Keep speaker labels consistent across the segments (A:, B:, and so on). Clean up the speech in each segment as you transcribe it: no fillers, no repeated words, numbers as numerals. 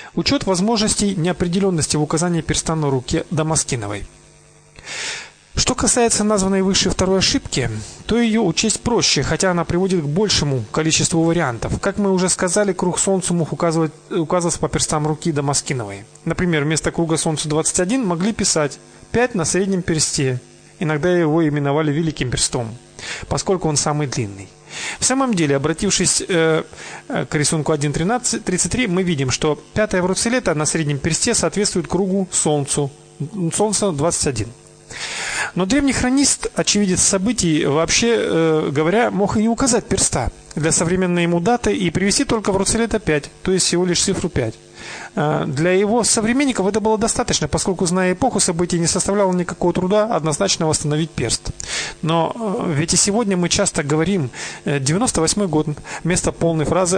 A: Учет возможностей неопределенности в указании перста на руке Дамаскиновой. Что касается названной выше второй ошибки, то ее учесть проще, хотя она приводит к большему количеству вариантов. Как мы уже сказали, круг Солнцу мог указываться по перстам руки Дамаскиновой. Например, вместо круга Солнцу 21 могли писать 5 на среднем персте. Иногда его именовали Великим перстом, поскольку он самый длинный. В самом деле, обратившись к рисунку 1.33, мы видим, что пятая вруцелета на среднем персте соответствует кругу Солнцу 21. Но древний хронист, очевидец событий, вообще говоря, мог и не указать перста для современной ему даты и привести только вруцелета 5, то есть всего лишь цифру 5. Для его современников это было достаточно, поскольку, зная эпоху событий, не составляло никакого труда однозначно восстановить перст. Но ведь и сегодня мы часто говорим 98 год вместо полной фразы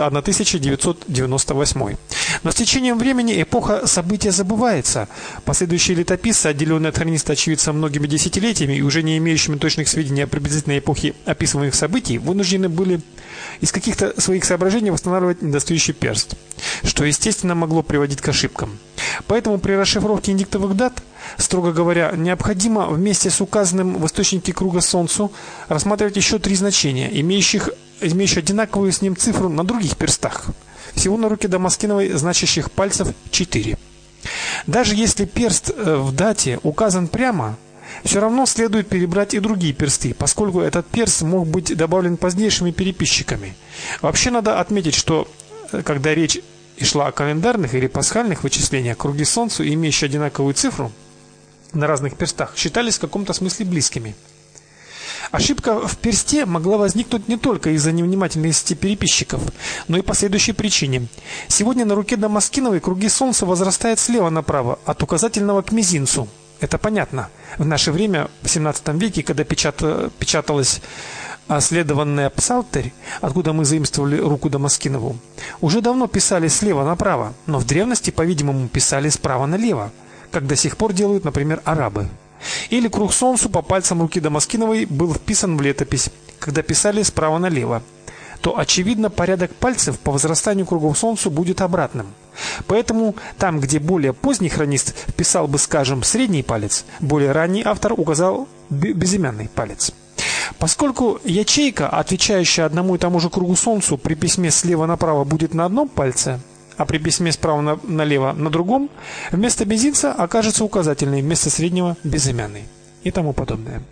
A: 1998. Но с течением времени эпоха события забывается. Последующие летописцы, отделенные от хрониста очевидца многими десятилетиями и уже не имеющими точных сведений о приблизительной эпохе описываемых событий, вынуждены были из каких-то своих соображений восстанавливать недостающий перст, что, естественно, могло приводить к ошибкам. Поэтому при расшифровке индиктовых дат, строго говоря, необходимо вместе с указанным в источнике круга Солнцу рассматривать еще 3 значения, имеющие одинаковую с ним цифру на других перстах. Всего на руке Дамаскиновой значащих пальцев 4. Даже если перст в дате указан прямо, все равно следует перебрать и другие персты, поскольку этот перст мог быть добавлен позднейшими переписчиками. Вообще надо отметить, что когда речь шла о календарных или пасхальных вычислениях, круги Солнцу, имеющие одинаковую цифру на разных перстах, считались в каком-то смысле близкими. Ошибка в персте могла возникнуть не только из-за невнимательности переписчиков, но и по следующей причине. Сегодня на руке Дамаскиновой круги Солнца возрастают слева направо, от указательного к мизинцу. Это понятно. В наше время, в 17 веке, когда печаталась следованная псалтырь, откуда мы заимствовали руку Дамаскинову, уже давно писали слева направо, но в древности, по-видимому, писали справа налево, как до сих пор делают, например, арабы. Или круг Солнцу по пальцам руки Дамаскиновой был вписан в летопись, когда писали справа налево, то, очевидно, порядок пальцев по возрастанию кругов Солнцу будет обратным. Поэтому там, где более поздний хронист вписал бы, скажем, средний палец, более ранний автор указал безымянный палец. Поскольку ячейка, отвечающая одному и тому же кругу Солнцу, при письме слева направо будет на одном пальце, а при письме справа налево на другом, вместо мизинца окажется указательный, вместо среднего безымянный и тому подобное.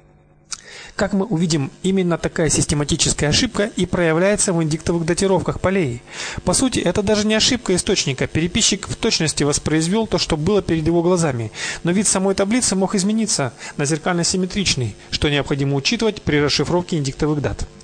A: Как мы увидим, именно такая систематическая ошибка и проявляется в индиктовых датировках полей. По сути, это даже не ошибка источника. Переписчик в точности воспроизвел то, что было перед его глазами. Но вид самой таблицы мог измениться на зеркально-симметричный, что необходимо учитывать при расшифровке индиктовых дат.